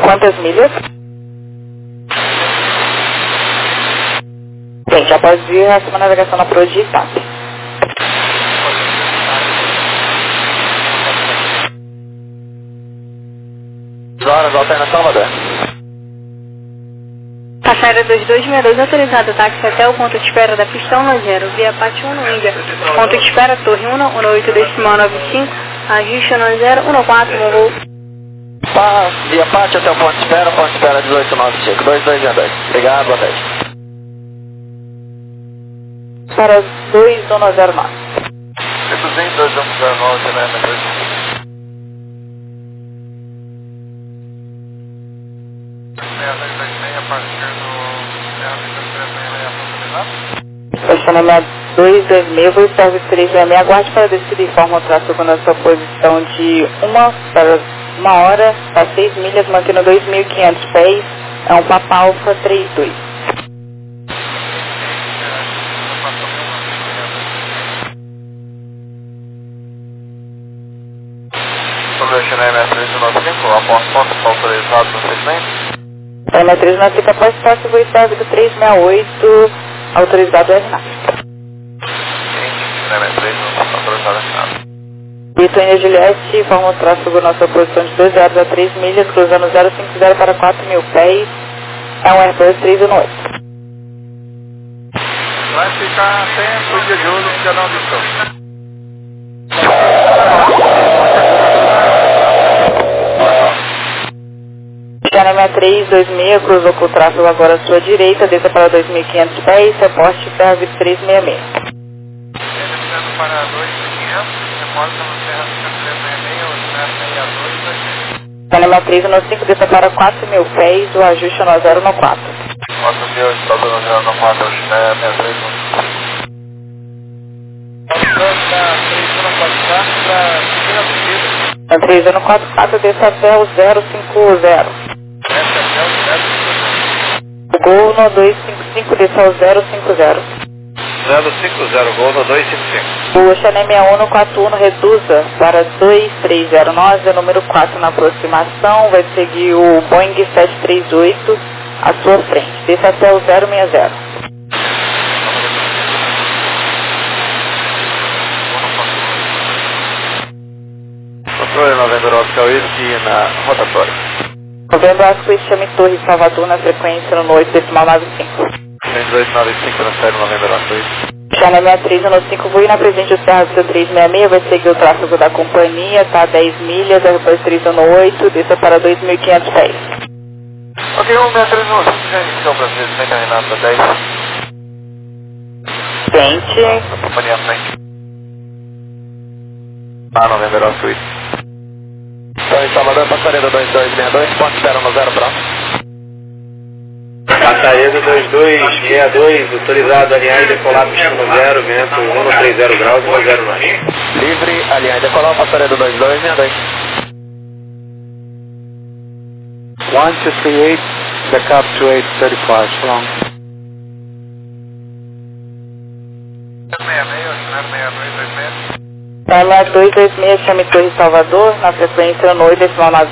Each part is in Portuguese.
Quantas milhas? Bem, já pode vir a sua navegação na proa de TAP. Horas, alterna Salvador. Passageiro 2262, autorizado táxi até o ponto de espera da pista 10, via Pátio 1 Índia. Ponto de espera, Torre 1, 18.95, ajuste 1014, voo. Via Pátio até o ponto de espera 1895, 2262. Obrigado, boa tarde. Para 2109. 2109, né? Estacionamento 226, voo serviço 366, aguarde para descida e informa o tráfego na sua posição de 1 hora a 6 milhas, mantendo 2.500 pés, é um Papa Alfa 32. Sobre o China MS395, após foto autorizado no segmento. MS395 após passe, voo serviço 368, autorizado o RNAV. China MS395, autorizado o RNAV. Lituânia Juliette, informa o tráfego na sua posição de 2 horas a 3 milhas, cruzando 050 para 4.000 pés, é um Airbus 318. Vai ficar tempo de julho, ainda não distou. China 326, cruzou com o tráfego agora à sua direita, desça para 2.500 pés, reporte Serra 366. Descendo para 2.500, reporta no Serra 366, ou 062. China 395, desça para 4.000 pés, o ajuste é no 014. 4.000, estado no 094, China 63. Na 3144, desça até o 050. O Gol no 255, desça ao 050. 050, Gol no 255. O China 6141, reduza para 2309, número 4 na aproximação, vai seguir o Boeing 738 à sua frente, desça até o 060. Controle Novembro Oscar Whisky na rotatória. Novembro Oscar Whisky, chame Torre Salvador na frequência no 8.95. 2895 na série Novembro Oscar Whisky. China 6315, voo na presente o Serra 366, vai seguir o tráfego da companhia, tá 10 milhas, Airbus 318, desça para 2.500 pés. Ok, 163, já iniciou para vocês, vem terminado para 10. Frente. Companhia frente. Novembro Oscar Whisky. Então, em Salvador, passaredo 2262, ponto espera no 0 pronto. Passaredo 2262, autorizado alinhar e decolar pistão 0, vento 130 graus e 109. Livre, alinhar e decolar, passaredo 2262. 1238, backup to 835, so long. 66, China 226, chame Torre Salvador, na frequência no 8.95. Salvador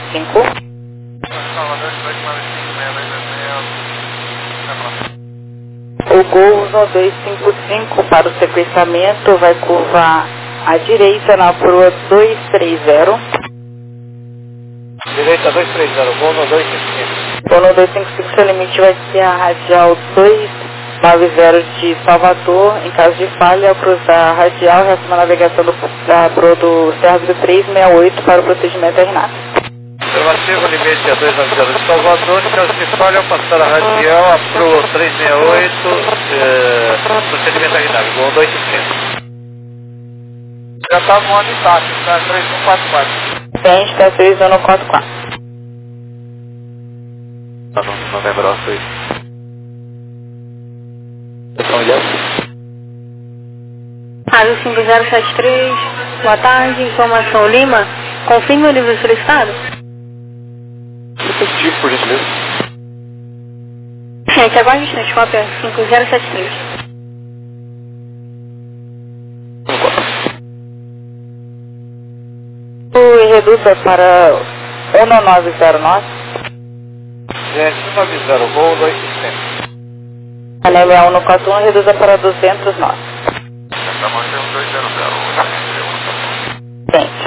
295, O Gol no 255 para o sequenciamento, vai curvar à direita na proa 230. direita 230, Gol no 255. Gol no 255, seu limite vai ser a radial 290 de Salvador. Em caso de falha, ao cruzar a radial, reaciona a navegação da proa do Serra 368 para o procedimento RNAV. Observativo, limite a 290 de Salvador, em caso de falha, ao passar a radial, a proa 368, procedimento RNAV, Gol 255. Já está no ano de taxa, está 3144. Frente, está 3144. Tá no Novembro Oscar Whisky. Rádio 5073, boa tarde, informação Lima, confirme o nível solicitado? Positivo, por gentileza. Gente, agora a gente cópia 5073. O reduza para 1909. Gente, 190, Gol 250. Chanel 6141, reduza para 200 nós. Tá mantendo 200, Gente.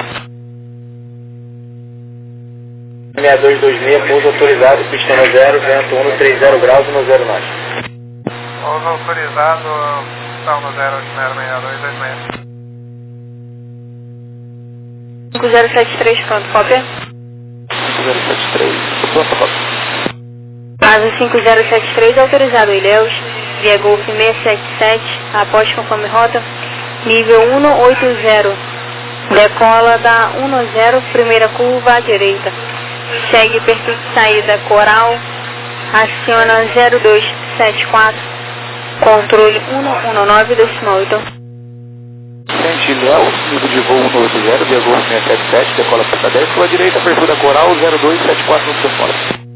6226, pouso autorizado, pistão 0, vento 130 graus e 10 nós. Pouso autorizado, pistão 0, 6226. 5073, pronto, cópia. 5073, pronto, cópia. Asa 5073, autorizado, Ilhéus, via Golf 677, após conforme rota, nível 180, decola da 10, primeira curva à direita, segue perfil de saída Coral, aciona 0274, controle 119,8. Gente, Ilhéus, nível de voo 180, via Golf 677, decola pista 10, sua direita, perfil da Coral, 0274 no seu fora.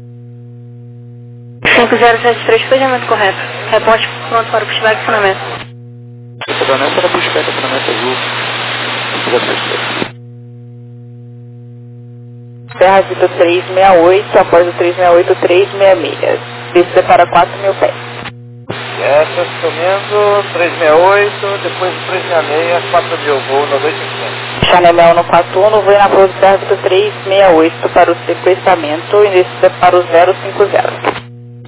5073, fechamento correto. Reporte pronto para o pushback e acionamento. Acionamento para pushback, acionamento azul. 5073. Serra Vitor 368, após o 368, 366. Desça para 4.000 pés. Essa subindo, 368, depois 366, 4.000, Gol no 250. Chanel 6141, voo na pouso Serra Vitor 368 para o sequestramento e desça para o 050.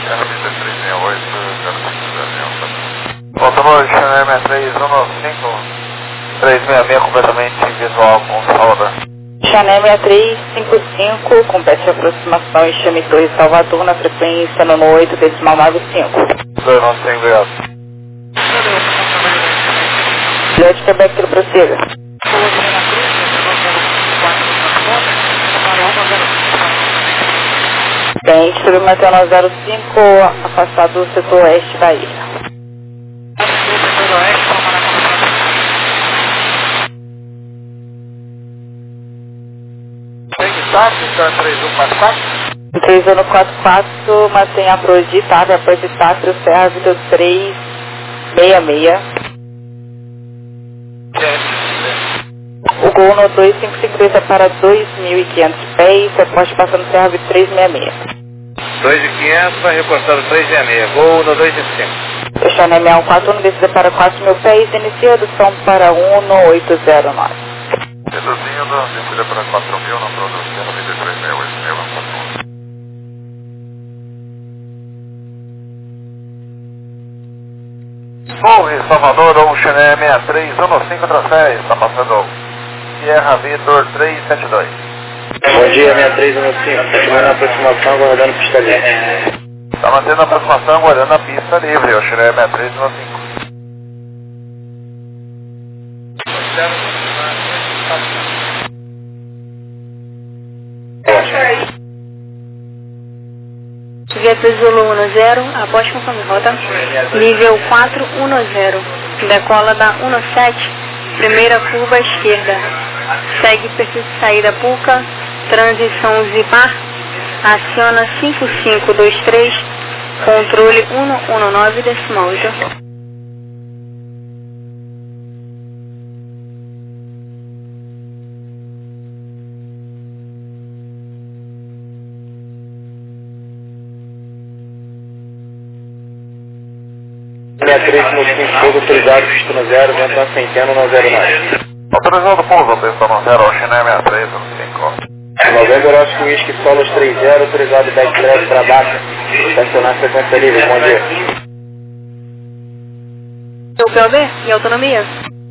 Voltamos Chanel 6315, 366 completamente visual com Salvador. Chanel 6355, compete aproximação em Chame Torre Salvador na frequência no 8,95. 295, obrigado. Juliette Quebec, que prossiga. Tente submanter no 05, afastado do setor oeste da ilha. Start, então 3144. 3144, mantém a proa de Itália, após Itália, Serra Vitor 366. O Gol no 2550 para 2.500 pés, reporte passando Serra Vitor 366. 2.500, vai reportando 366, Gol no 255. Fechando M141, descida para 4.000 pés, inicia redução para 180 Reduzindo, descida para 4.000, não produzindo, 23.800. Golf Salvador, ou Chanel 6315 está passando Sierra Vitor 372. Bom dia, 6315, continuando a aproximação, aguardando pista livre. Está mantendo a aproximação, aguardando a pista livre, o Chanel 6315. Vieta Zulu 10, após conforme rota, nível 410, decola da 17, primeira curva à esquerda, segue perfil de saída Puca, transição Zipar, aciona 5523, controle 119,8. Pouso autorizado, pistão 0, vento na centena, 90 nós. Autorizado pouso, pistão 0, o Chanel 6315. Novembro Oscar Whisky Solos 30, autorizado backtrack para baixo, estacionar frequência livre, bom dia. O POB e autonomia?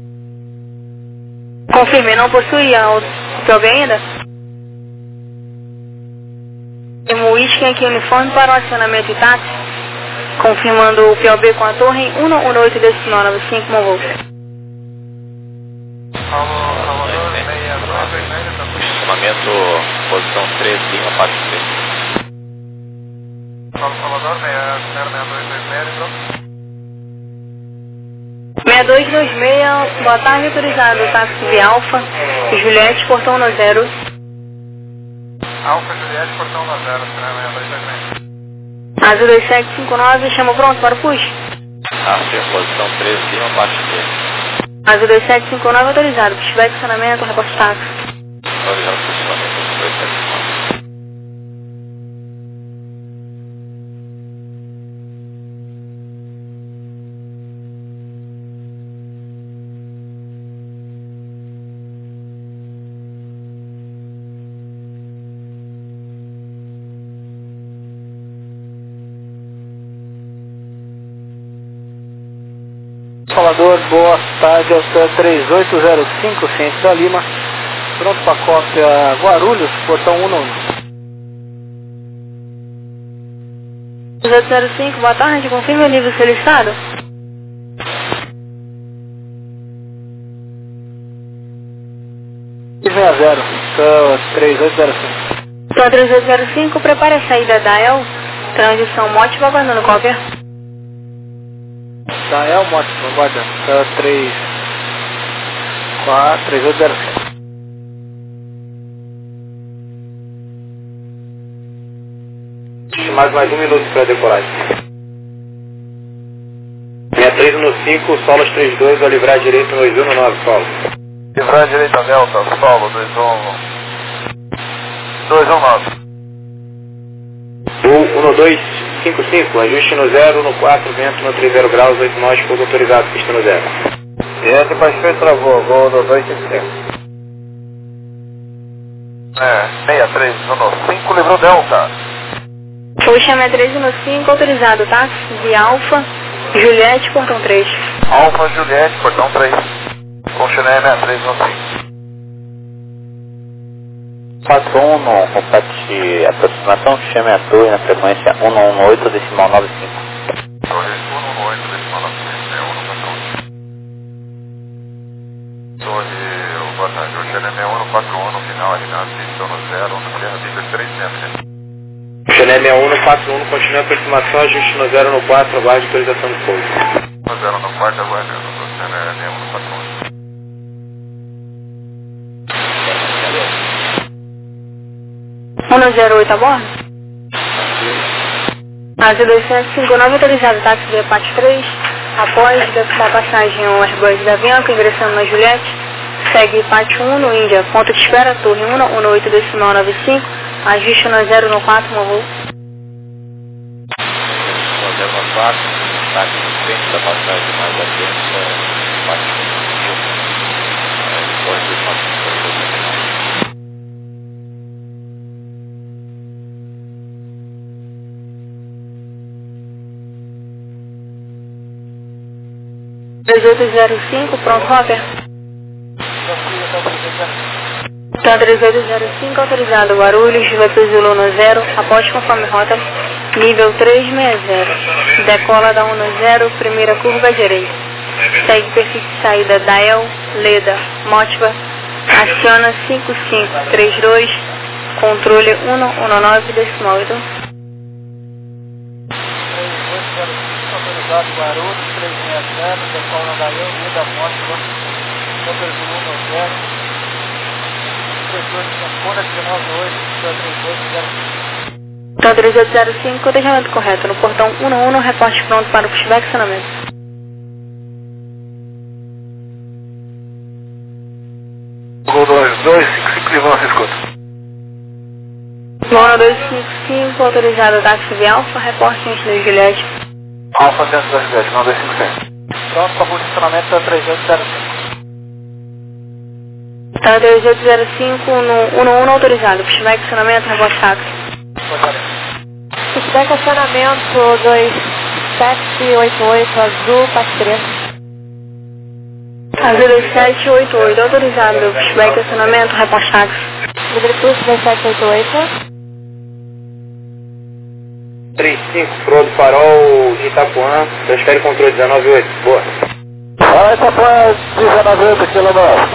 Confirme, não possui o POB ainda? Temos Whisky aqui uniforme para o acionamento e táxi, confirmando o POB com a torre 118,95 Monvol. Posicionamento, posição 3, Lima, parte 3. Salvador, 6226, boa tarde, autorizado táxi de Alfa, Juliette, portão 10. Alfa, Juliette, portão 10, Chanel 6226. Azul 2759, chama pronto para o push. Posição 3, Lima, parte 3. Azul 2759, autorizado, pushback, acionamento, reporte táxi. Autorizado, posicionamento, 279. Salvador, boa tarde, Alta 3805, Centro da Lima. Pronto para cópia Guarulhos, portão 111. 1805, boa tarde, confirme o nível solicitado. E vem a 0, 3805. Então 3805, prepare a saída da El, transição Motiva, aguardando cópia. Da El Motiva, aguardando. 3805. Mais um minuto para decolagem. 6315, solos 32, ao livrar direito no 219, solo. Livrar direita Delta, solo 219. 1255, ajuste no 0, no 4, vento no 30 graus, 8 nós, pouco autorizado, pista no 0. Diante baixou e travou, gol no 255. 6315, livrou Delta. Puxa 6315, autorizado, táxi de Alfa, Juliette, portão 3. Alfa Juliette, portão 3. Conchilé 6315. 41, compete aproximação, chame a torre na frequência 118, decimal 95. Torre 118, decimal 95, é 114. Torre, boa tarde, Conchilé 6141, no final ali na pista no 0, na terra pista 300. Xené 6141, continua a aproximação, ajuste no 0 no 4, aguarde autorização de pouso. No 0 no 4, aguardando, Xené 6141. Ano 08 a bordo? AZ2759, autorizado, táxi de Pátio 3, após da passagem ao Airbus da Avianca, ingressando na Juliette, segue Pátio 1 no Índia, ponto de espera, torre 118 decimal 95, ajuste no 0 no 4, no voo. 0 no 4, táxi de frente da passagem mais adiante, Pátio 1, torre 295. Pronto, Robert. Então 3805, autorizado Guarulhos, Vitor Zulu no 0, aposte conforme rota, nível 360, decola da 10, primeira curva à direita, segue perfil de saída da El, Leda, Motiva, aciona 5532, controle 119 decimal 8. Autorizado Guarulhos, 360, decola da El, Leda, Motiva, Vitor Zulu no 0. Então 3805, cotejamento correto no portão 11, reporte pronto para o pushback e acionamento. Gol 255, Livão, escuta. Lona 255, autorizado táxi de Alfa, reporte antes da Juliette. Alfa dentro da Juliette, não 255. Pronto para o posicionamento da 3805. Então 3805 no 11 autorizado, pushback, acionamento, rebote táxi. Pushback, acionamento 2788, azul, Pátio 3. Azul 2788, autorizado, pushback, acionamento, rebote táxi. Librepulso 2788. 35, Frodo Farol, Itapuã, transfere controle 198, boa. Itapuã 198, quilômetro.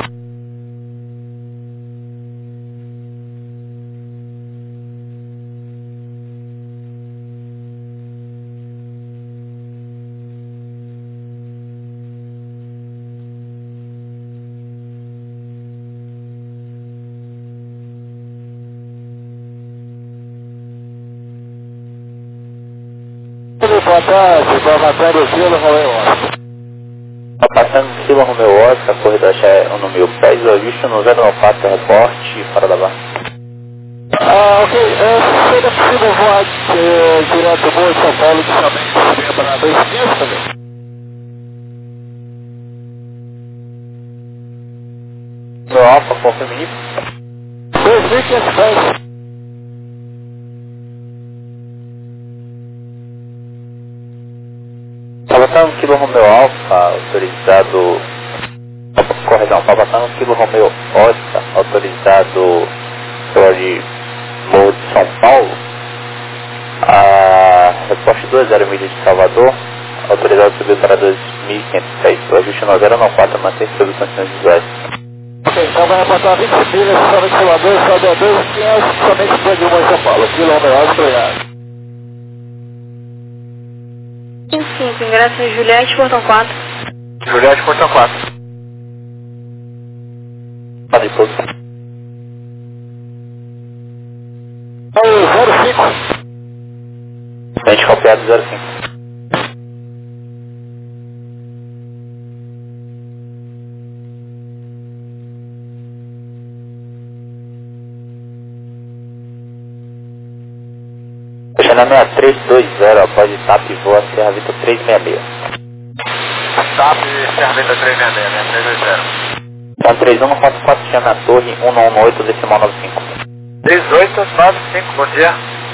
Boa tarde, Silo Romeu Oscar. Passando de Silo Romeu Oscar, corredor no 1010, o ajuste no 094, reporte, fora da barra. Ok, seria possível voar direto do Morro de São Paulo de somente para 215 também? No Alfa, confirme isso. 2.510. Estava Tango Kilo Romeo Alfa, autorizado... Correção, Papa Tango Kilo Romeo Oscar, autorizado de Morro de São Paulo. A reposte 20 milhas de Salvador, autorizado a subir para 2.506. O ajuste no 094 mantém sob condições visuais. Ok, então vai apontar 20 milhas, somente Salvador, sobe a 2.500, somente foi de Morro de São Paulo. Kilo Romeo Oscar, obrigado. 5, ingresso em Juliette, portão 4. Juliette, portão 4. Pode pouco. 05. Frente copiado 05. Fechando a 6320, após TAP voa Serra Vita 366. TAP Serra Vita 366, né? 320. Então 3144, chama a torre 1118, decimal 95. 3895, bom dia.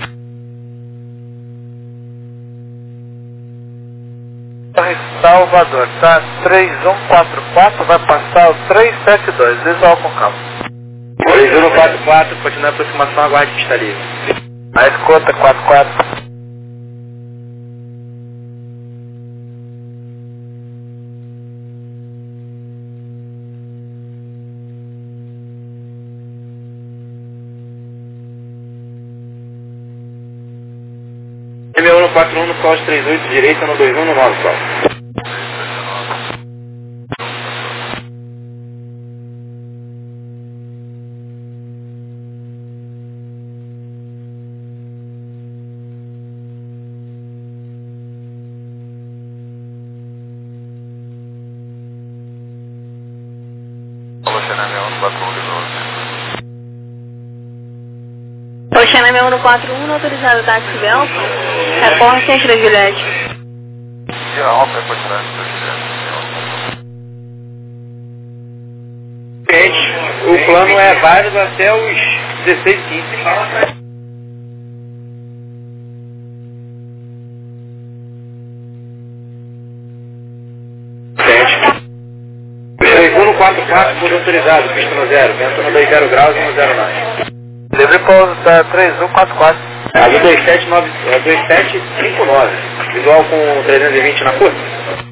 Torre Salvador, tá? 3144, vai passar o 372, visual com calma. 3144, continua a aproximação, aguarde que está livre. A escuta 44. M141 no Sol 38, direita no 2119, Sol. Oceana 6141, autorizado táxi Belco. Reporte Centro Juliette. Gente, o plano é válido até os 16h15. Gente, 3144, por autorizado, pista no 0, vento no 20 graus e no 09. Livre pouso, tá? 3144. Ali 2759, visual com 320 na curva.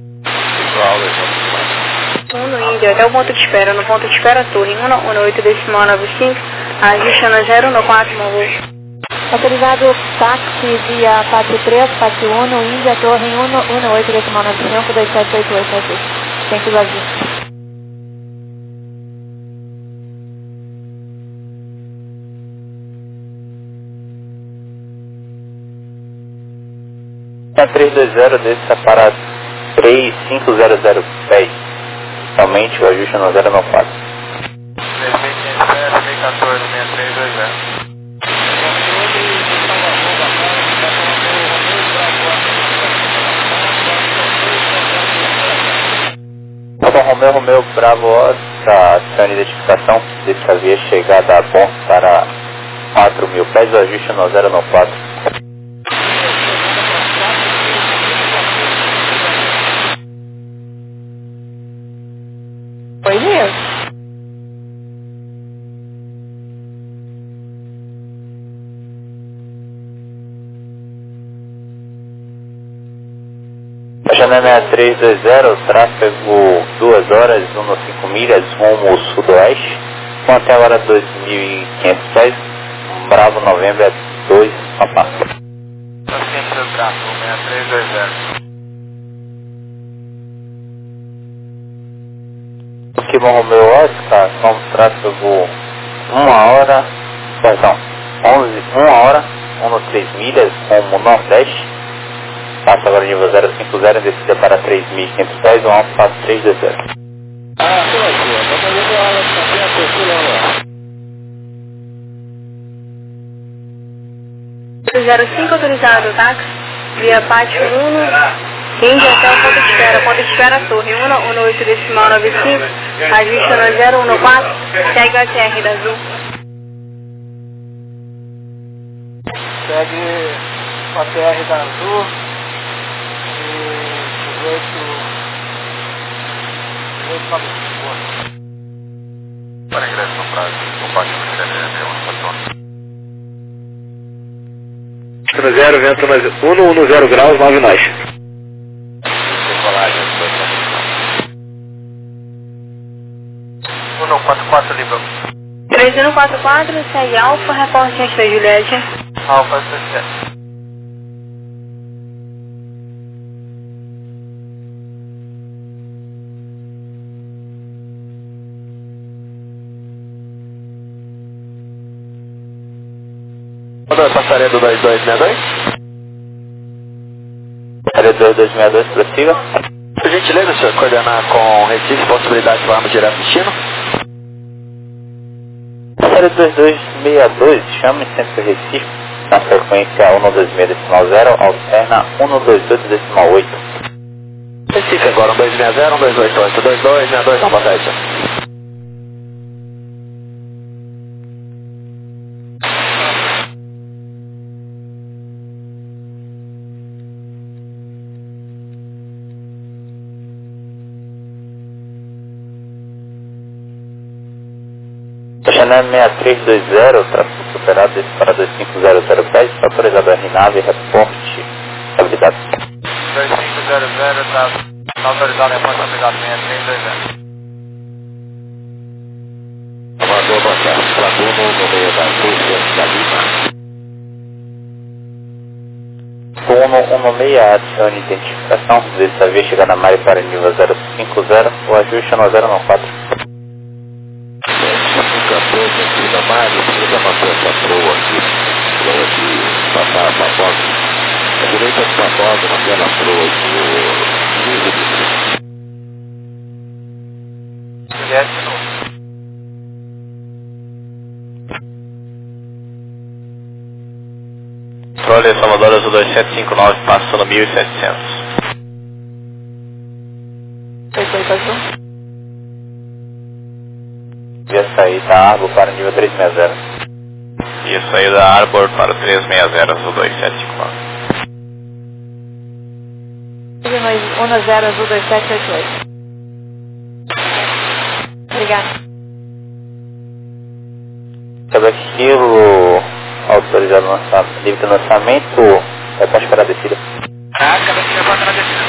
No Índia, até o ponto de espera. No ponto de espera, torre 118 decimal 95, ajuste no 014, Monroe. Autorizado táxi via Pátio 3, Pátio 1, Índia, torre 118 decimal 95, 2788, centro vazio. A 320 desça para 35000 pés. Somente o ajuste no 094. 314, 6320. Papa Romeo Bravo Oscar, acione identificação dessa via chegada a bom para 4.000 pés, o ajuste no 094. Foi mesmo. Janela 6320, tráfego 2 horas, 1,5 milhas, rumo sudoeste, com até agora 2.500 pés, Bravo Novembro é 2, Papá. Assim, seu tráfego, 6320. Aqui no Romeo Oscar, com tráfego 1 hora, perdão, 1 hora, 1,3 milhas, rumo nordeste, passa agora nível 050, descida para 3.500 pés, um alto passo 320. Ah, sim, vamos ver a hora que está aqui, 05 autorizado táxi via Pátio 1, Índia até o ponto de espera torre 118 decimal 95, ajuste no 014, segue a TR da Azul. segue com a TR da Azul e Para ingresso no prazo, combate no CNM, 0, vento 110 graus, 9 nós. Decolagem, 144 Libra. 3144, segue Alfa, reporte aqui Juliette. Alfa 67. Passaria do 2262? Passaria do 2262, prossiga. Por gentileza, senhor, coordenar com Recife, possibilidade de voarmos direto destino? Passaria do 2262, chame sempre Recife, na frequência 126.0, alterna 128.8. Recife agora, 1260, 1288, 2262, não, boa tarde, senhor. Chanel 6320, tráfego superado desse para 25007, autorizado a RNAV, reporte, estabilidade. 2500, está autorizado a reporte, estabilidade 6320. Mandou baixar o Pladuno no meio da Rússia, da Lima. Suno 116, adicione identificação, dessa vez chegar na Mari para nível 050, o ajuste no 094. Aqui da Mário, precisa manter essa proa aqui passar a papoca. A direita do papoca, naquela proa do nível de Juliette de novo. Trolha Salvador Azul 2759, passando 1700. Ia sair da Arbor para o nível 360. Ia sair da Arbor para o 360, Azul 2759. 10 Azul 2788. Obrigada. Quebec Kilo, autorizado livre de lançamento, pode esperar a descida. Quebec Kilo, pode esperar a descida.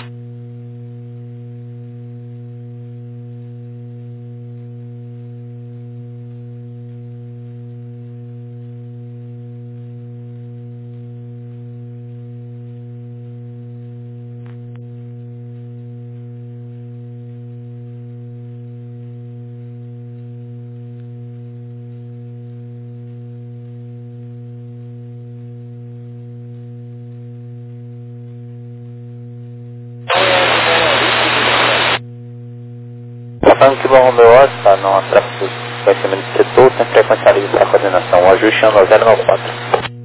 Passando que Romeu Oscar, não há tráfego de conhecimento de setor, sem frequência livre para coordenação. O ajuste é no 094.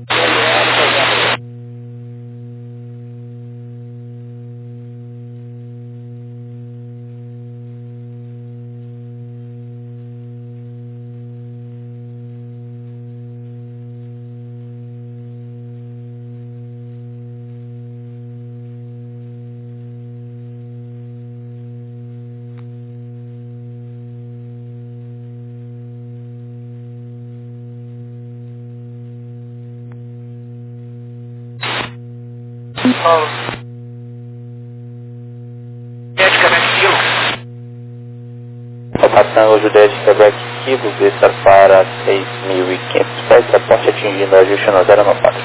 Passando o Juliette Quebec Kilo, desça para 6.500 pés, reporte atingindo o ajuste no 094.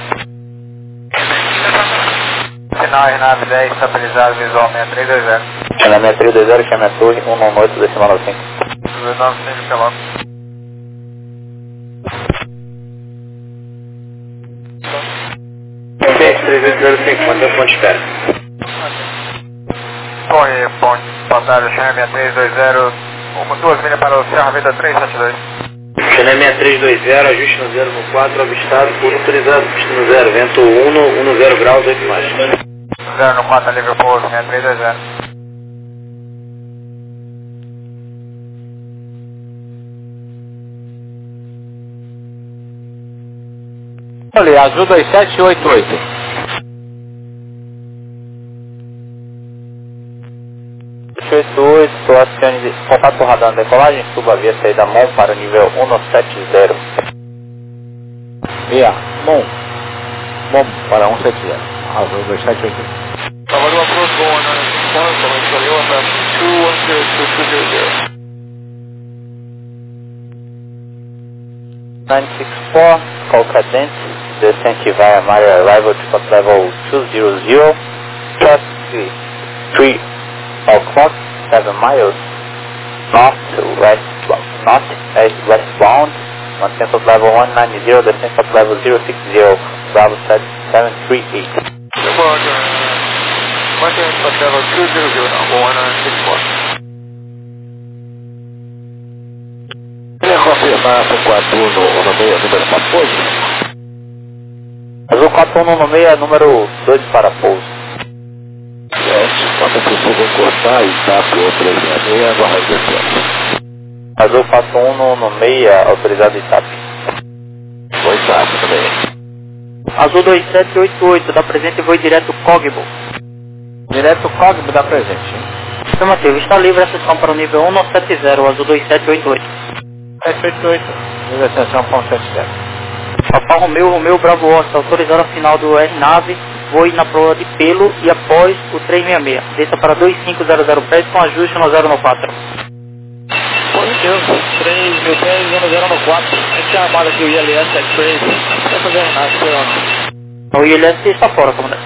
Sinal RNAV 10, estabilizado visual 6320. Chama 6320, chama a torre 118, decimal 95. 95 km. Ponte 3805, manda ponte espera. Torre, ponte, passagem Chama 6320. 2 milhas para o Serra Vida 372. Chanel 6320, ajuste no 014, avistado por autorizado, destino 0, vento 10 graus, 8 mais. 014, livre pouso, 6320. Olha, Azul 2788. contato com o radar na decolagem, suba via saída MON para o nível 170. Via MON para 170. Azul 2788. Cavalo approach go 194, commercial UFM 2102200. 964, call cadence, descent via Maria arrival to port level 200, traffic 3 o'clock, 7 miles, westbound, maintain port level 190, descent port level 060, Bravo 738. Roger, maintain port level 200 now, go 164. Queria confirmar com o 4196, número para pouso? Azul 4196, número 2 para pouso. Quando possível cortar e TAP 136, agora regressão. Azul 4196, autorizado TAP. Foi TAP também. Azul 2788, dá presente e voo direto Cogbo. Direto Cogbo dá presente. Afirmativo, está livre a sessão para o nível 170, Azul 2788. 788, nível extensão ponto 70. Alfa Romeo, Bravo Oscar, autorizado a final do R-Nave, voe na prova de pelo e após o 366. Desça para 2500 pés com ajuste no 094. Positivo, 3.000 pés, 004. A gente tinha armado aqui o ILS X-Ray, não vai fazer nada, não. O ILS está fora, comandante.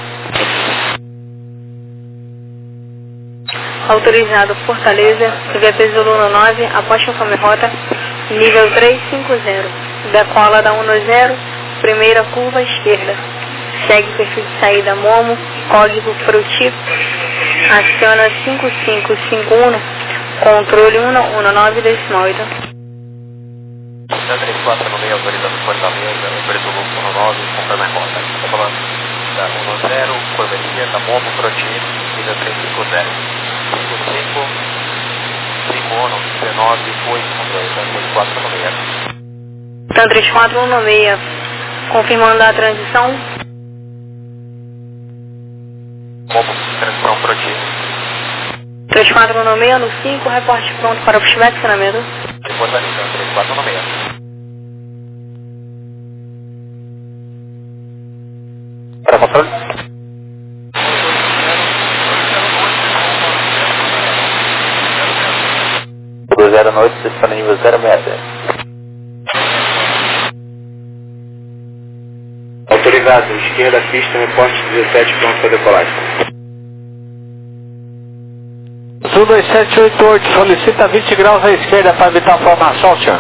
Autorizado Fortaleza, VP Zulu 9, após conforme rota, nível 350. Decola da 190, primeira curva esquerda. Segue perfil de saída Momo, código Fruti. Aciona 5551, controle 119,8. 34 no meio, autorizado Fortaleza, preto 19, conforme rota. Está falando da 10, curva esquerda, Momo, Fruti, nível 350. 55, 51, 19, 8, 34 no meio. Então 3416, confirmando a transição. Momo, transição Fruti. 3416 no 5, reporte pronto para o pushback, funcionamento. Fortaleza, 34 no meio. Para controle? 209, está no nível 060. Autorizado, esquerda, pista, reporte 17, pronto para decolagem. Sul 2788, solicita 20 graus à esquerda para evitar formação, senhor.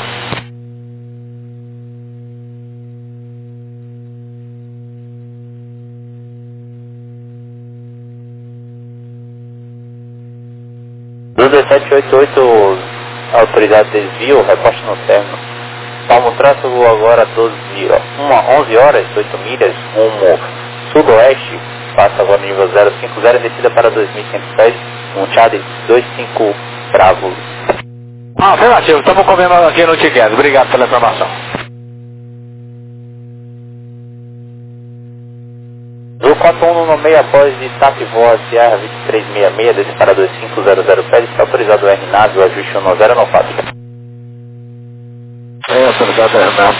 Sul 2788, autorizado desvio, reposte no término. Palmo tráfego agora 11 horas, 8 milhas, rumo sudoeste, passa agora no nível 050 e descida para 2.500 pés, um Chad 25 Bravo. Afirmativo, estamos comendo aqui no Tiquete, obrigado pela informação. Do 41 no meio após de TAP Voz Sierra 2366, desce para 2500 pés, está autorizado o R-Nave, o ajuste 1094. É, autorizado R-Nave,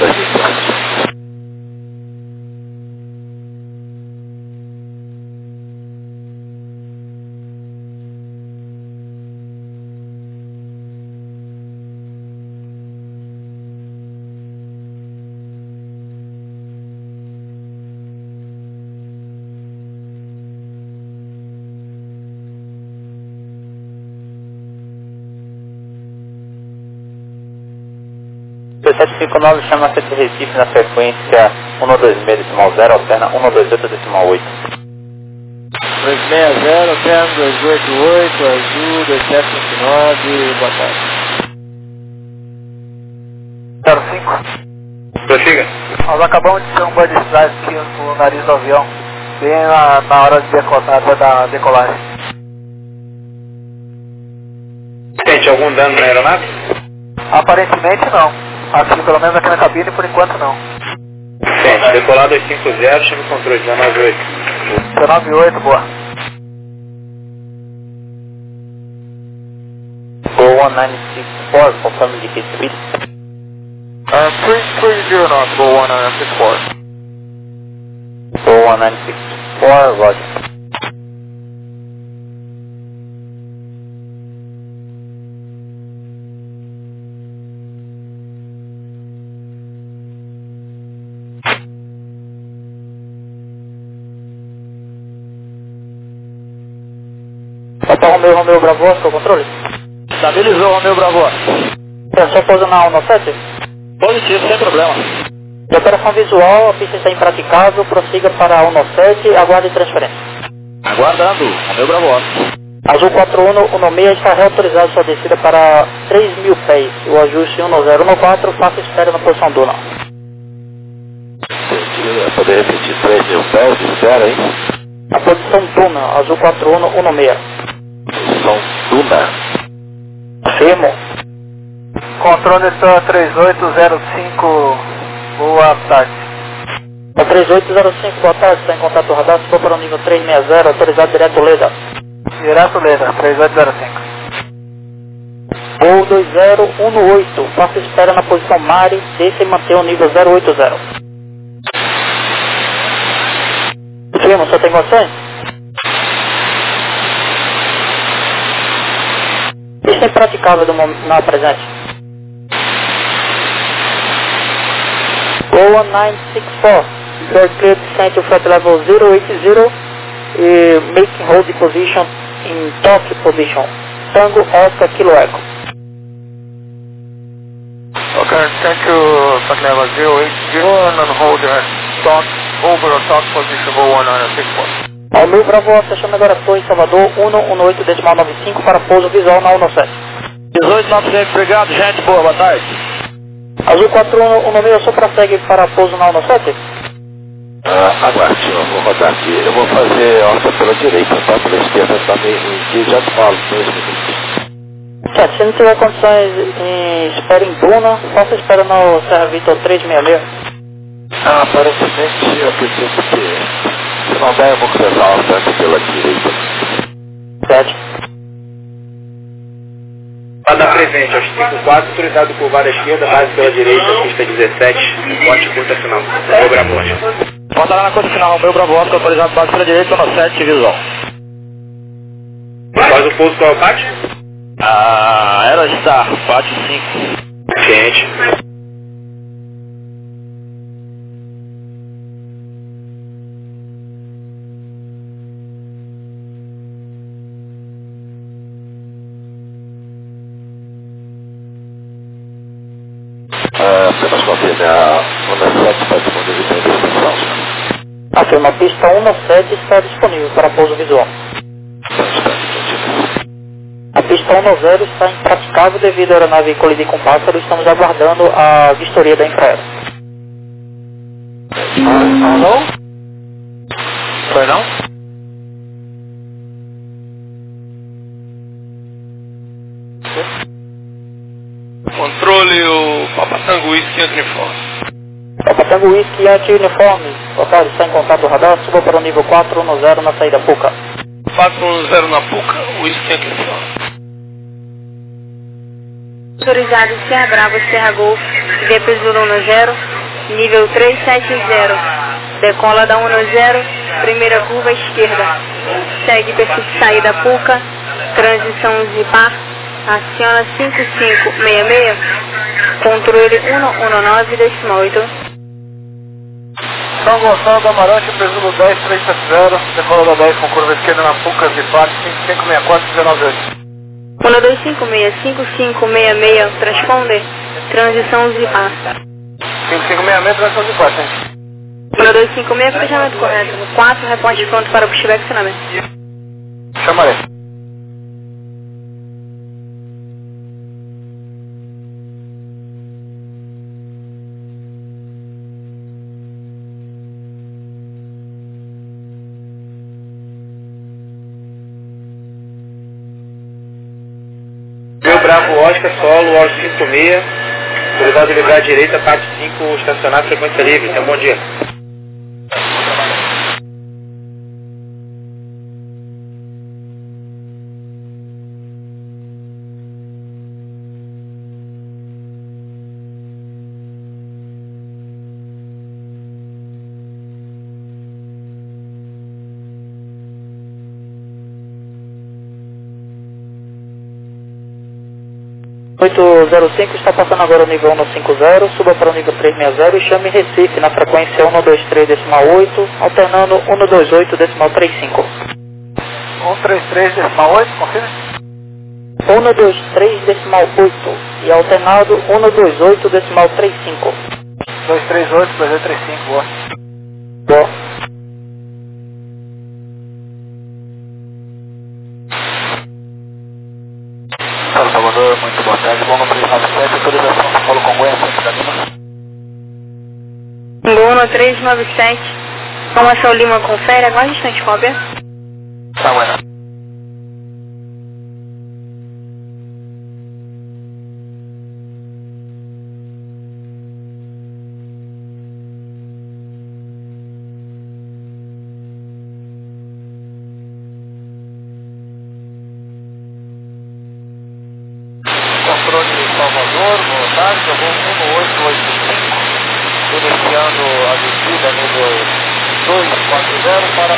O 759 chama CT Recife na frequência 126.0, alterna 128.8. 260, alterna 288, azul, 2759, boa tarde. 05. Prossiga. Nós acabamos de ter um bud strike aqui no nariz do avião, bem na hora de da decolagem. Sente algum dano na aeronave? Aparentemente não. Aqui, pelo menos aqui na cabine, por enquanto não. Sente, decolar 250, chama o controle 198. 198, boa. Gol 41964, confirm indicate speed. 330 knots, go 1964. 41964, roger. Papa Romeo Bravo, Oscar, controle. Estabilizou, Romeo Bravo. É só pouso na 17? Positivo, sem problema. De operação visual, a pista está impraticável, prossiga para a 17, aguarde transferência. Aguardando, Romeo Bravo. Azul 4116 está reautorizado sua descida para 3.000 pés. O ajuste 1014, faça espera na posição Duna. Entendi, poder repetir 3.000 pés, espera, hein? A posição Duna, Azul 4116. Posição Duna. Firmo. Controle está 3805, boa tarde. A 3805, boa tarde, está em contato radar, se for para o nível 360, autorizado direto Leda. Direto Leda, 3805. Voo 2018, faça espera na posição Mari, desça e mantenha o nível 080. Firmo, só tem condições? Isso é impraticável na presente. Go 1964, you are clear to descend to flight level 080 e making hold position in top position. Tango Oscar Kilo Echo. Okay, thank you, flight level 080 and hold your stock over or stock position, go 1964. Romeo Bravo, fechando agora a torre Salvador 118.95 para pouso visual na 17. 18.900, obrigado, gente, boa tarde. Azul 4116, só prossegue para pouso na 17? Aguarde, eu vou rodar aqui. Eu vou fazer alça pela direita, tá? Pela esquerda tá meio ruim aqui, já te falo, 2 minutos. Certo, se não tiver condições, espere em Duna, faça espera no Serra Vitor 366. Aparentemente, eu acredito que se não der, eu vou começar a alça pela direita. Certo. Para presente, aos 54, autorizado curvar à esquerda, base pela direita, pista 17, corte curta final. Romeo Bravo. Volta lá na conta final, Romeo Bravo, autorizado base pela direita, no 7, visual. Faz o pouso qual é o pátio? Aerostar, pátio 5. Quente. Apenas confirmar a 17 está disponível para investigação, senhor? Afirma, a pista 17 está disponível para pouso visual. A pista 10 está impraticável devido à aeronave colidir com pássaro. Estamos aguardando a vistoria da Infraero. Alô? Foi não? Controle o Papa Tango Whisky anti-uniforme. Papa Tango Whisky anti-uniforme. Otário, está em contato do radar. Suba para o nível 410 na saída Puca. 410 na Puca, Whisky anti-uniforme. Autorizado Serra Bravo, Serra Golf, VP Zulu 10, nível 370. Decola da 10, primeira curva à esquerda. Segue perfil de saída Puca, transição Zipar, aciona 5566, controle 119.8. São Gonçalo do Amarante, presumo 10, 370, decola da 10 com curva esquerda na Puca, Zipar, 5564, 198. 125655566, transponder, transição Zipar. 5566, transição Zipar, sim. 12566, fechamento correto. 4, reporte pronto para o pushback acionamento. Chamarei. Meu Bravo Oscar, solo, Oscar 56, autorizado de livrar à direita, parte 5, estacionar, frequência livre. Tenha um bom dia. 805 está passando agora o nível 150, suba para o nível 360 e chame Recife na frequência 123,8, alternando 128,35. 133,8, confirma? 123,8 e alternado 128,35. 238, 235, boa. Boa. Paulo Salvador, muito boa tarde. Bom no 397, autorização São Paulo Congonhas, Santos da Lima. Gol no 397. Formação Lima confere, agora instante com aberto. Tá, bueno. Controle Salvador, boa tarde, vou 1885, iniciando a descida nível 240 para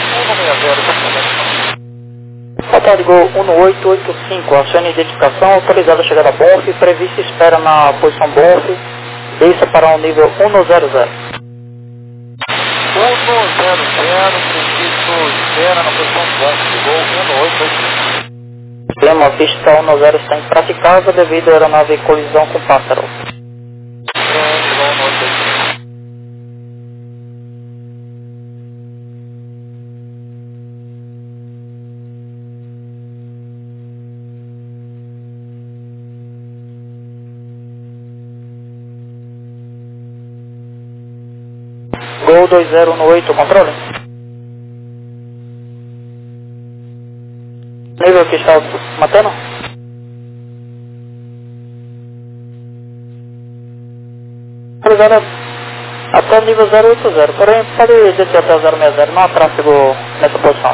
160. Boa tarde, Gol 1885, acione identificação, autorizada a chegada a Bonf, prevista espera na posição Bonf, desça para o nível 100. 100, previsto espera na posição Bonf, Gol 1885. Lema, a pista 10 está impraticável devido à aeronave em colisão com pássaro. Gol 2018, controle. Nível que está matando? Autorizada até o nível 080, porém pode descer até o 060, não há tráfego nessa posição.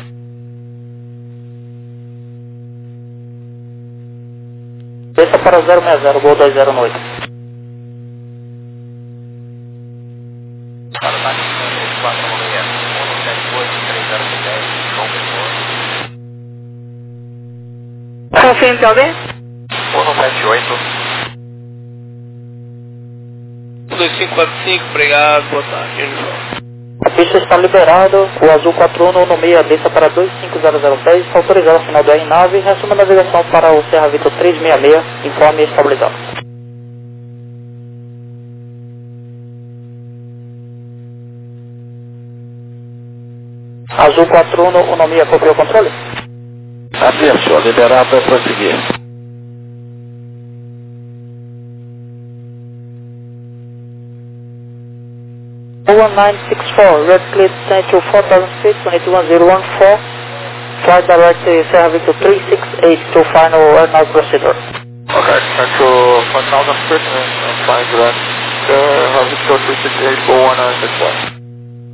Desça para o 060, Gol 2018. Para o táxi 496, 178, 3010, Confirme POB. 178. 2545, obrigado, boa tarde. A pista está liberada, o azul 4196 desça para 25000 pés, está autorizado a final da aeronave, resume a navegação para o Serra Vitor 366, informe estabilizado. Azul 4196, copiou o controle? Atenção, liberado para prosseguir. O 1964, red clear potential 4000 feet, 21014, fly direct to Serra Vitor 368 to final aeronautic procedure. Okay, to 1000 feet and flying direct. Victor 368, go 1964.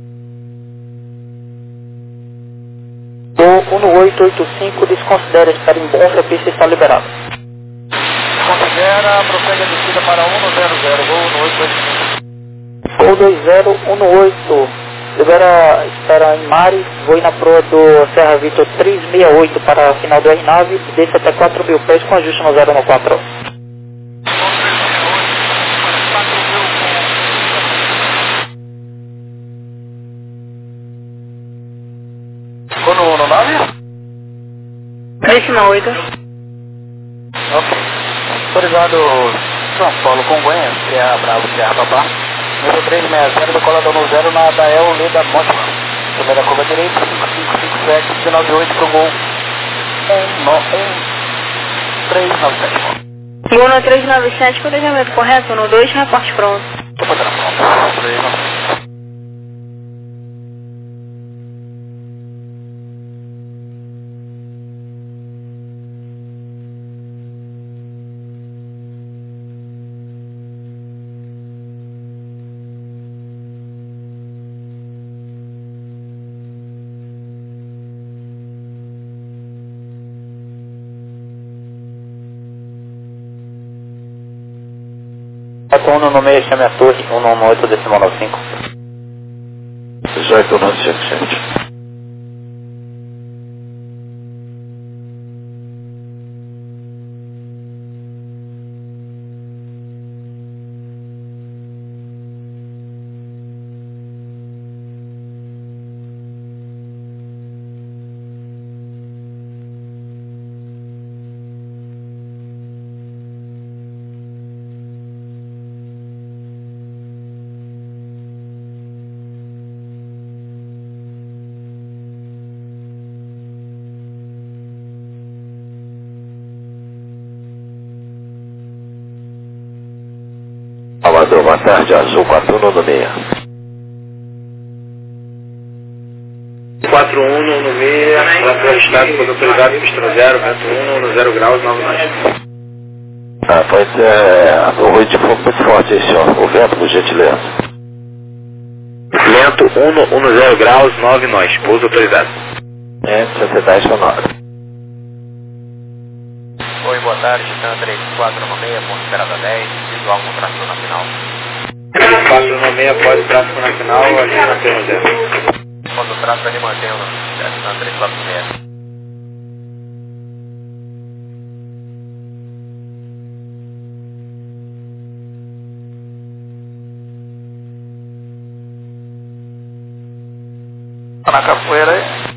O 1885 desconsidera estar em Bonf, a pista está liberada. Considera, prossegue a descida para 100, Gol 1885. Gol 2018, libera espera em Mares, voo na proa do Serra Vitor 368 para a final do aeronave, desce até 4000 pés com ajuste no 014. Ficou no nave? 368. Ok. Autorizado São Paulo Congonhas, Serra Bravo, Serra Babá. Nível 360, decolador no 0 na Dael Leda Mottman. Primeira curva direita, 5557, final de 8 pro Gol 1397. Gol no 397, planejamento correto, no 2, reporte pronto. Tô botando pronto. 397. Retorno no meio, chame a torre, 118 decimal 95. 18977. Leandro, boa tarde, Azul 4196. 4196, tráfego registrado por autoridade pista 0, vento 1, 10 graus, 9 nós. Ah, pois o ruído de fundo muito forte aí, senhor. O vento, por gentileza. Vento 1, 10 graus, 9 nós, pouso autorizado. Sociedade sonora. Oi, boa tarde, Tan 3496, ponto esperada 10, visual com tração na final. 3496, pode tráfego na final, ali mantendo 0. Quando o tráfego ali mantendo, Tan 3496. Na capoeira aí.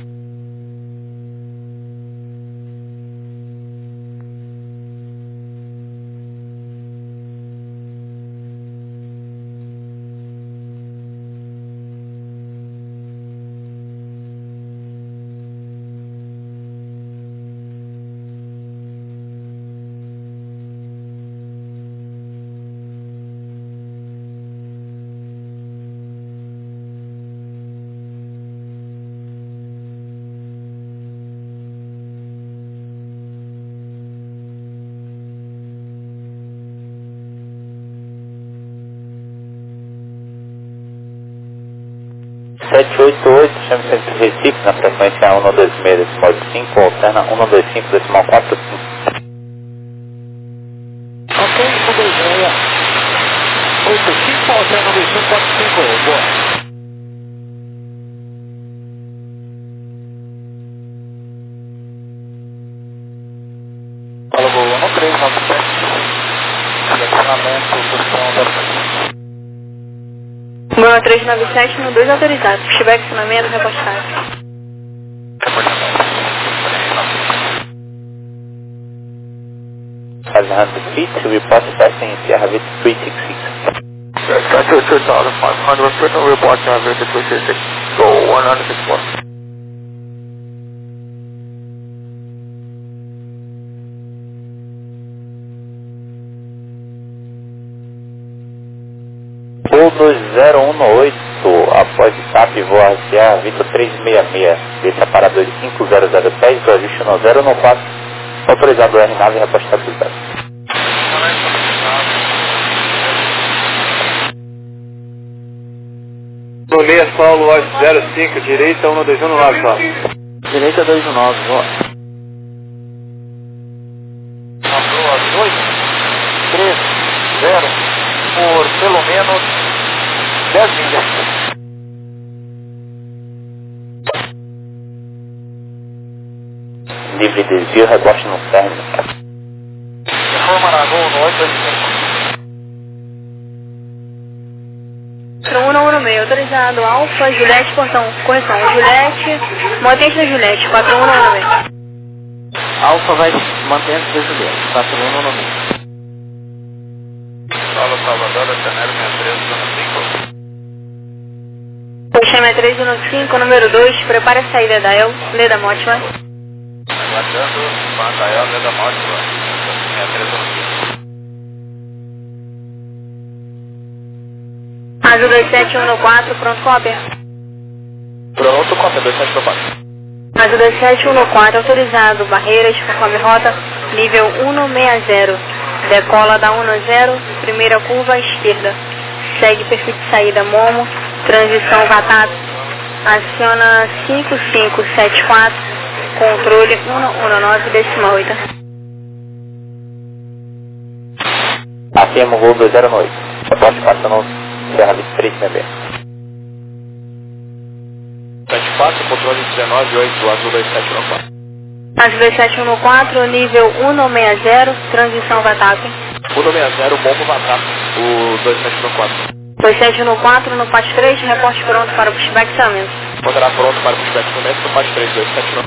Chame centro de Recife na frequência 126.5, alterna 125.45. Ok, 126. 85, alterna 125.45, boa. Fala, Gol 1397. Direcionamento do som da frente. Gol 397, no 2 autorizado. Pushback, acionamento, repostagem. 500 feet to report passing in Sierra Vista 366. That's 2,500 feet, no report Sierra Vista 366. Go 164. Voo 2018, após SAP, voa hacia Vitor 366, desça para 25000 pés, do ajuste no 014, autorizado R9 e repostabilidade. No 6 Paulo, 05, direita 12119, Paulo. Direita 219, voa. Abriu as 2, 3, 0, por pelo menos 10 milhas. Livre desvio, rebote no término. Informa Aragão no 885. 4196, autorizado Alfa, Juliette, portão, correção, Juliette, montante da Juliette, 4196. Alfa vai mantendo da Juliette, 4196. Paulo Salvador, cenário 63, zona 5. Chama 315, número 2, prepara a saída da El, Leda Mótima. Aguardando, Pantael, Leda Mótima, 63, zona 5. Azul 2714, pronto, cópia. Pronto, cópia 2714. Azul 2714, autorizado, barreiras, conforme rota, nível 160. Decola da 10, primeira curva à esquerda. Segue perfil de saída Momo, transição Vatato. Aciona 5574, controle 119,8. Afirma o voo 209, rebote passando Serra Vista 366. 74, controle 198, Azul 2714. Azul 2714, nível 160, transição Vatato. 160, bombo Vatato, o 2714. 2714 no PAT 3, reporte pronto para o pushback e acionamento. Poderá pronto para o pushback no PAT 3, 279.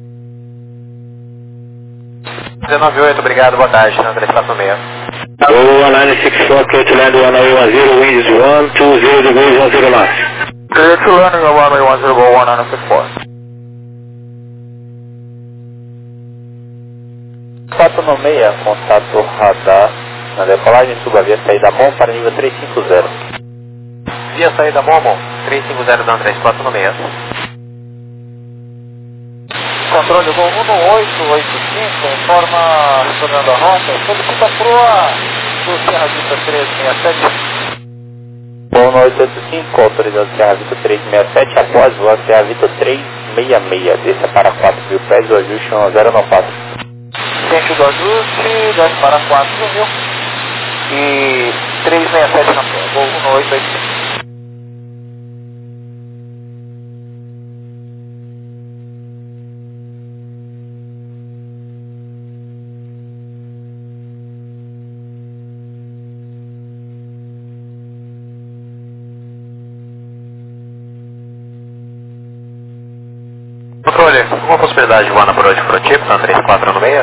198, obrigado, boa tarde, 346. Go 964, land 1010, winds 120 degrees 10 knots. Clear to landing on runway 10, go 1964. 496, contato radar Na decolagem, suba via saída MOM para nível 350. Via saída MOM, 350 dando 3496. Controle Gol 1885, informa retornando a rota, solicita proa do Serra Vista 367. Gol 1885, autorizado Serra Vista 367, após voa Serra Vista 366, desça para 4.000 pés, o ajuste 1094. Centro do ajuste, desce para 4.000 e 367 na proa, Gol 1885. Controle, alguma possibilidade de voar na proa de Frontier, na 3496?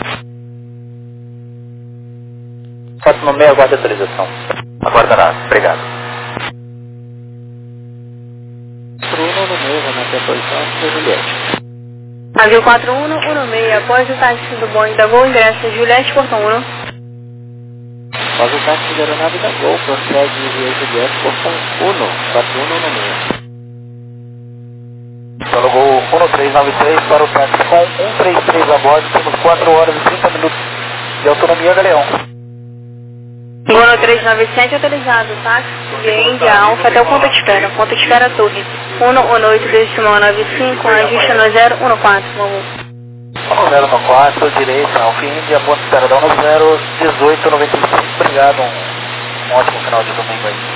496, aguarda a autorização. Aguardará, obrigado. Bruno no meio, na deposição de Juliette. Navio 4116, após o táxi do Boeing da Gol, ingressa Juliette, portão 1. Após o táxi da aeronave da Gol, prossegue via Juliette, portão 1, 4116. Pelo Gol 1393 para o táxi com 133 a bordo, temos 4 horas e 30 minutos de autonomia, Galeão. Gol 1397 autorizado, táxi via Índia Alfa até o ponto de espera Torre. 118,95, ajuste no 014, vamos. 014, direita, Alfa Índia, ponto de espera da 10, 1895, obrigado, um ótimo final de domingo aí.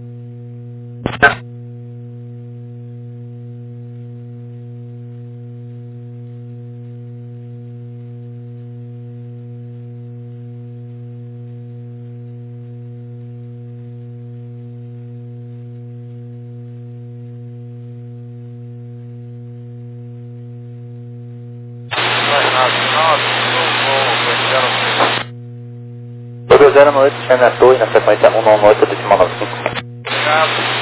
Sobre o 098, chame a torre na frequência 198 decimal 95. Obrigado.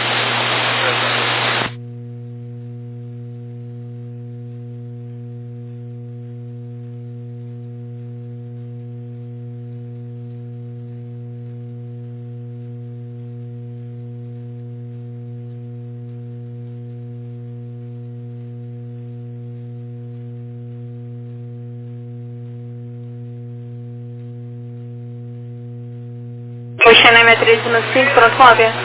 Oceana 6315, pronto com a via.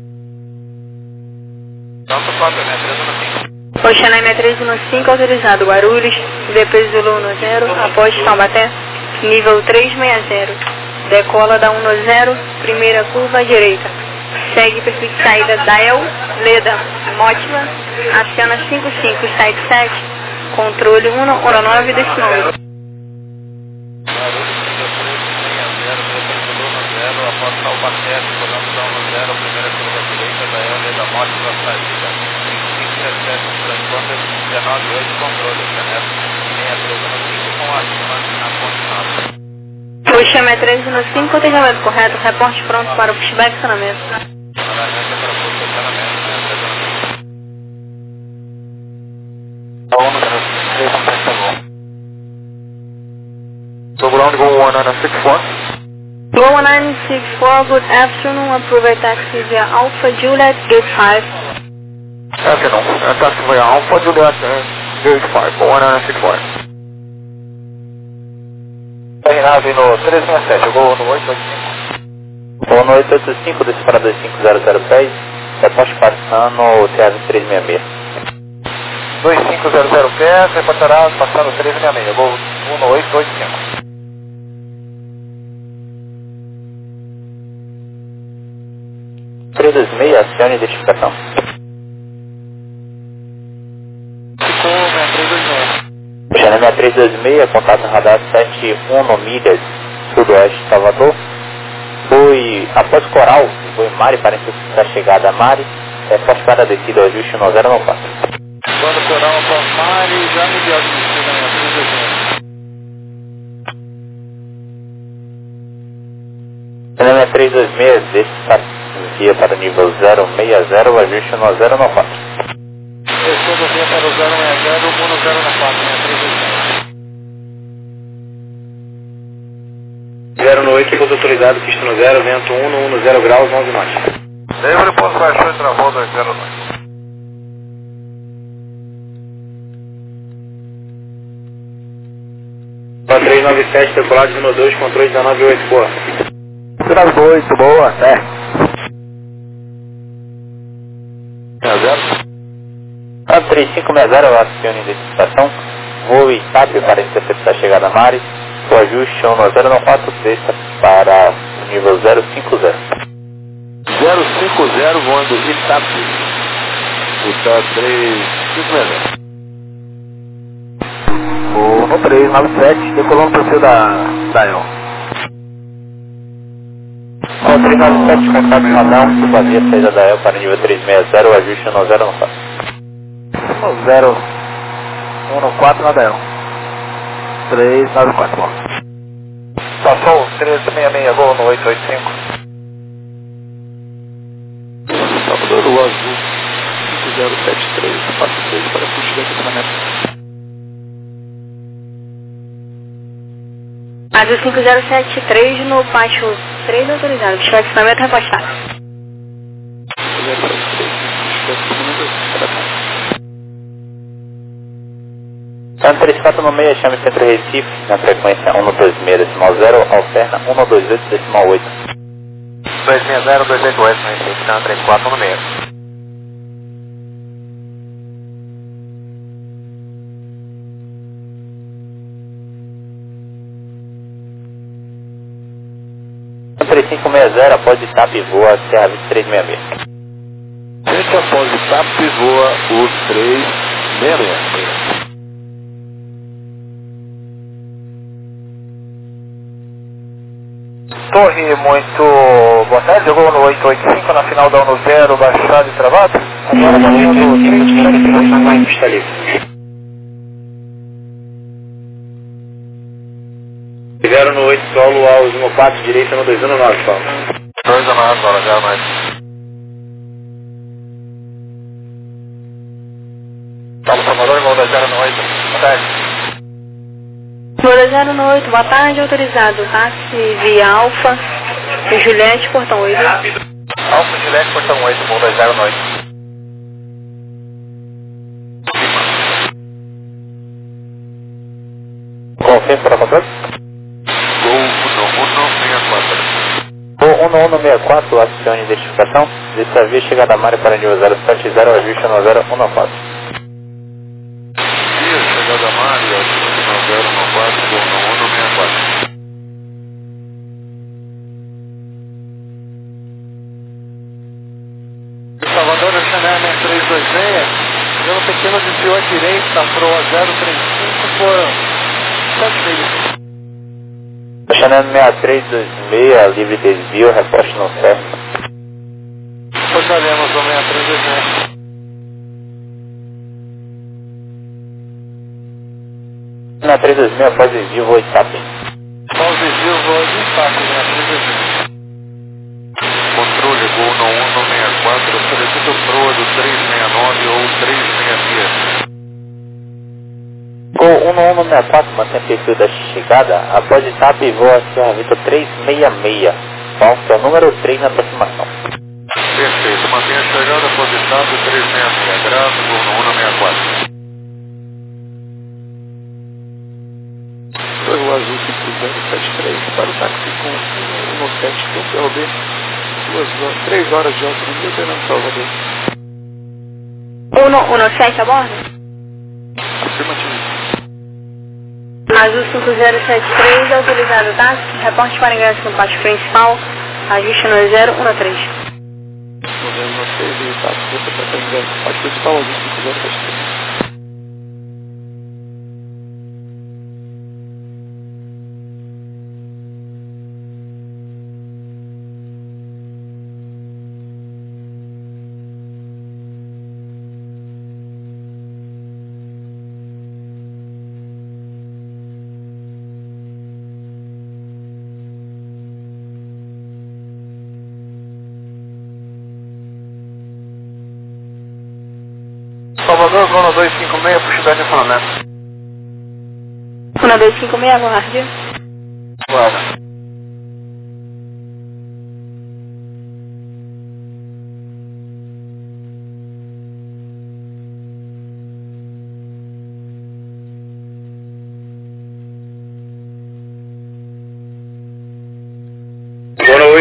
Pronto, cópia, né? 315. Oceana 6315, autorizado Guarulhos, DP Zulu 10, após Taubaté, nível 360. Decola da 10, primeira curva à direita. Segue perfil de saída Dael, Leda, Mótima, aciona 5577, controle 119 decimal. Após Taubaté, colando da 10, primeira curva à direita, da Eole da Morte para saída. 5577, transponder 198, controle, caneta 6315 com acima na ponte 9. Oceana 315, cotejamento correto, reporte pronto para o pushback e estacionamento. Paralelamente para o estacionamento, So ground Gol 1964. Go 1964, good afternoon, approve taxi via Alpha Juliet, gate 5. Afternoon, taxi via Alpha Juliet, gate 5, Gol 1964. Nave no 367, Gol no 885. Gol no 885, desce para 2500 pés, reposte passando Serra 366. 2500 pés, reportará passando 366, Gol 1885. Acione identificação. Ficou 6326. Oceana 6326, contato radar 71 milhas, sudoeste de Salvador. Foi após Coral, foi Mari, para a chegada a Mari, reposte para a descida ao ajuste no 094. Quando Coral após Mari, já me deu a descida na 326, desce via para o nível 060, o ajuste no 094. Estou do via para o 060, rumo no 094, 326. 8, pouso autorizado, pista no 0, vento 110 graus, 11 knots. Lembra, pouso baixou e travou 209. 397, decolado de 2, controle 198, boa. 198, boa, certo. 3560, acione identificação, voo e TAP para interceptar a chegada a Mares, o ajuste 1094, desça para o nível 050. 050, voando ITAP, Utah 3560. O 397, decolando para o seu da EL. O 397, contato de radar, vazia saída da EL para nível 360, o ajuste 1094. 1014 na DEL. 394, bom. Passou 1366, voo no 885. Salvador, o azul 5073, 46 para fugir do treinamento. Azul 5073 no pátio 3 autorizado, estacionamento repostado. 5073, estacionamento repostado. São 3496, chame Centro Recife, na frequência 126.0, alterna 128.8. 260, 288, no Recife, na 3496. São 3560, após TAP voa Serra 2366. Gente, após TAP voa o 366. Torre, muito boa tarde, jogou no 885 na final da 10, baixado e travado. Agora movendo 3, está livre. Tiveram no 8 solo ao 14, direita no 219, Paulo. 219, bola, já mais. Paulo Salvador, voo da 098, boa tarde. Voo 098, boa tarde, autorizado, táxi via Alfa, Juliette, portão 8. Alfa Juliette, portão 8, voo da 098. Confirma para contato? Gol 1164, acione identificação, dessa via chegada a Mário para nível 070, ajuste 1014. Dia, chegada a Mário, 1014, gol 1164. Salvador, Chanel 326, deu um pequeno desvio à direita, proa 035 por 7 milhas. Chanel 6326, livre desvio, reposte no certo. Postaremos o 6326. Na 326, após desvio, voo TAP. Após desvio, voo de impacto, 6326. Controle, gol 1164, solicito proa do 369 ou 366. Gol 1164, mantém perfil da chegada, após TAP voa Serra Vitor 366, falta número 3 na aproximação. Perfeito, mantenha a chegada, após TAP 366, grave, gol 1164. Foi o azul 5073 para o táxi com 117 do PLB, 3 horas de autonomia, Fernando Salvador. 117 a bordo? Afirmativo. Azul 5073, autorizado táxi, reporte para ingresso no pátio principal, ajuste no 013. No 013 e táxi, você para ingresso no pátio principal, azul 5073. Salvador, Zona 256, puxa de informamento. Zona 256, aguarde. Guarda.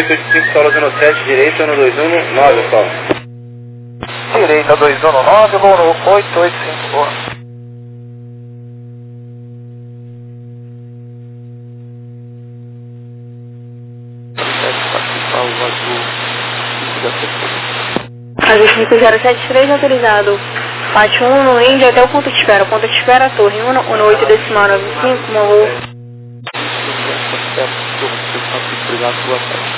1885, solo 07, direita 1219, Paulo. Direita 219, Loro 885, boa. Azul 5073 autorizado. Pátio 1 no Índia até o ponto de espera. Ponto de espera, torre 118 decimal 95, morro. Obrigado, boa tarde.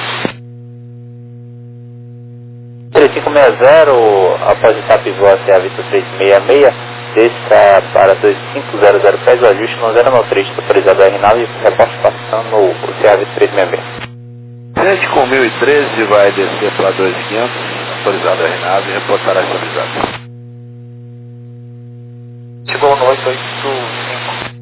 3560, após etapa pivô até a Vitor 366, desça para 2500 pés, o ajuste no 093, autorizado a R9, reporte passando o CA Vitor 366. 7 com 1013 vai descer para 2500, autorizado a R9, reportará estabilizado. Chegou no 885.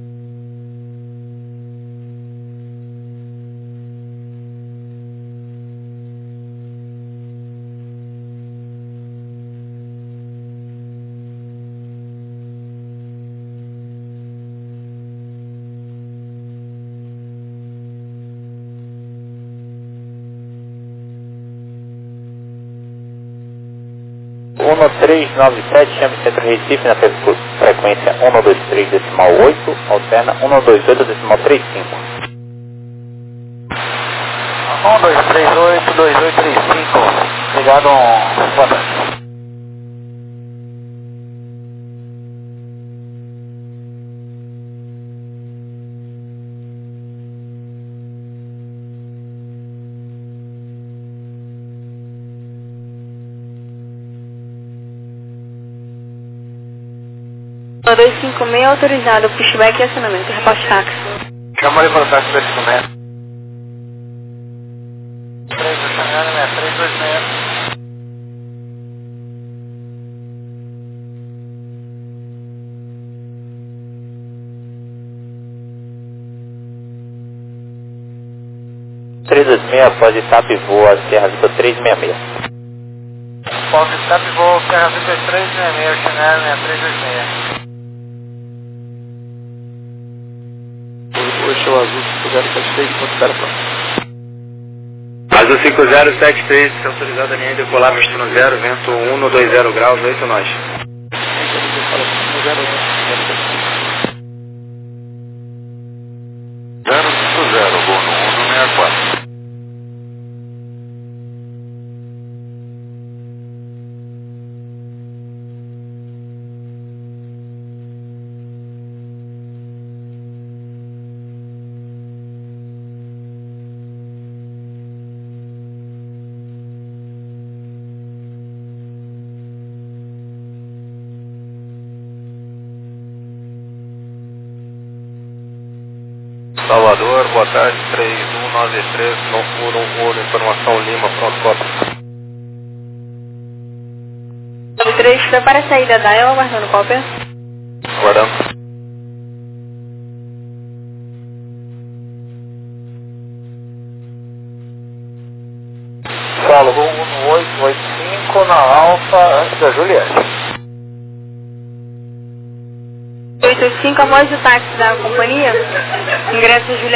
O 1397, chame Centro Recife na frequência 123 decimal 8, alterna 128 decimal 35. 1238, 2835. Obrigado, boa tarde. O 256 autorizado, pushback e acionamento, reporte táxi. Chama ele para o táxi 256. 326. após etapa e voo a Serra Vitor 366. Após etapa e voo Serra Vitor 366, Chanel 6326. Hoje o Azul 5073, ponto espera pronto. Azul 5073, autorizado a linha decolar, visto no 0, vento 120 graus, 8 nós. 050, voo no 164. Salvador, boa tarde, 3193, no informação Lima, pronto, cópia. 3, prepara a saída da EL, aguardando cópia. Aguardando. Fala, voo 1885 na Alfa, antes da Juliette. 885, após o táxi da companhia, ingresso Juliette.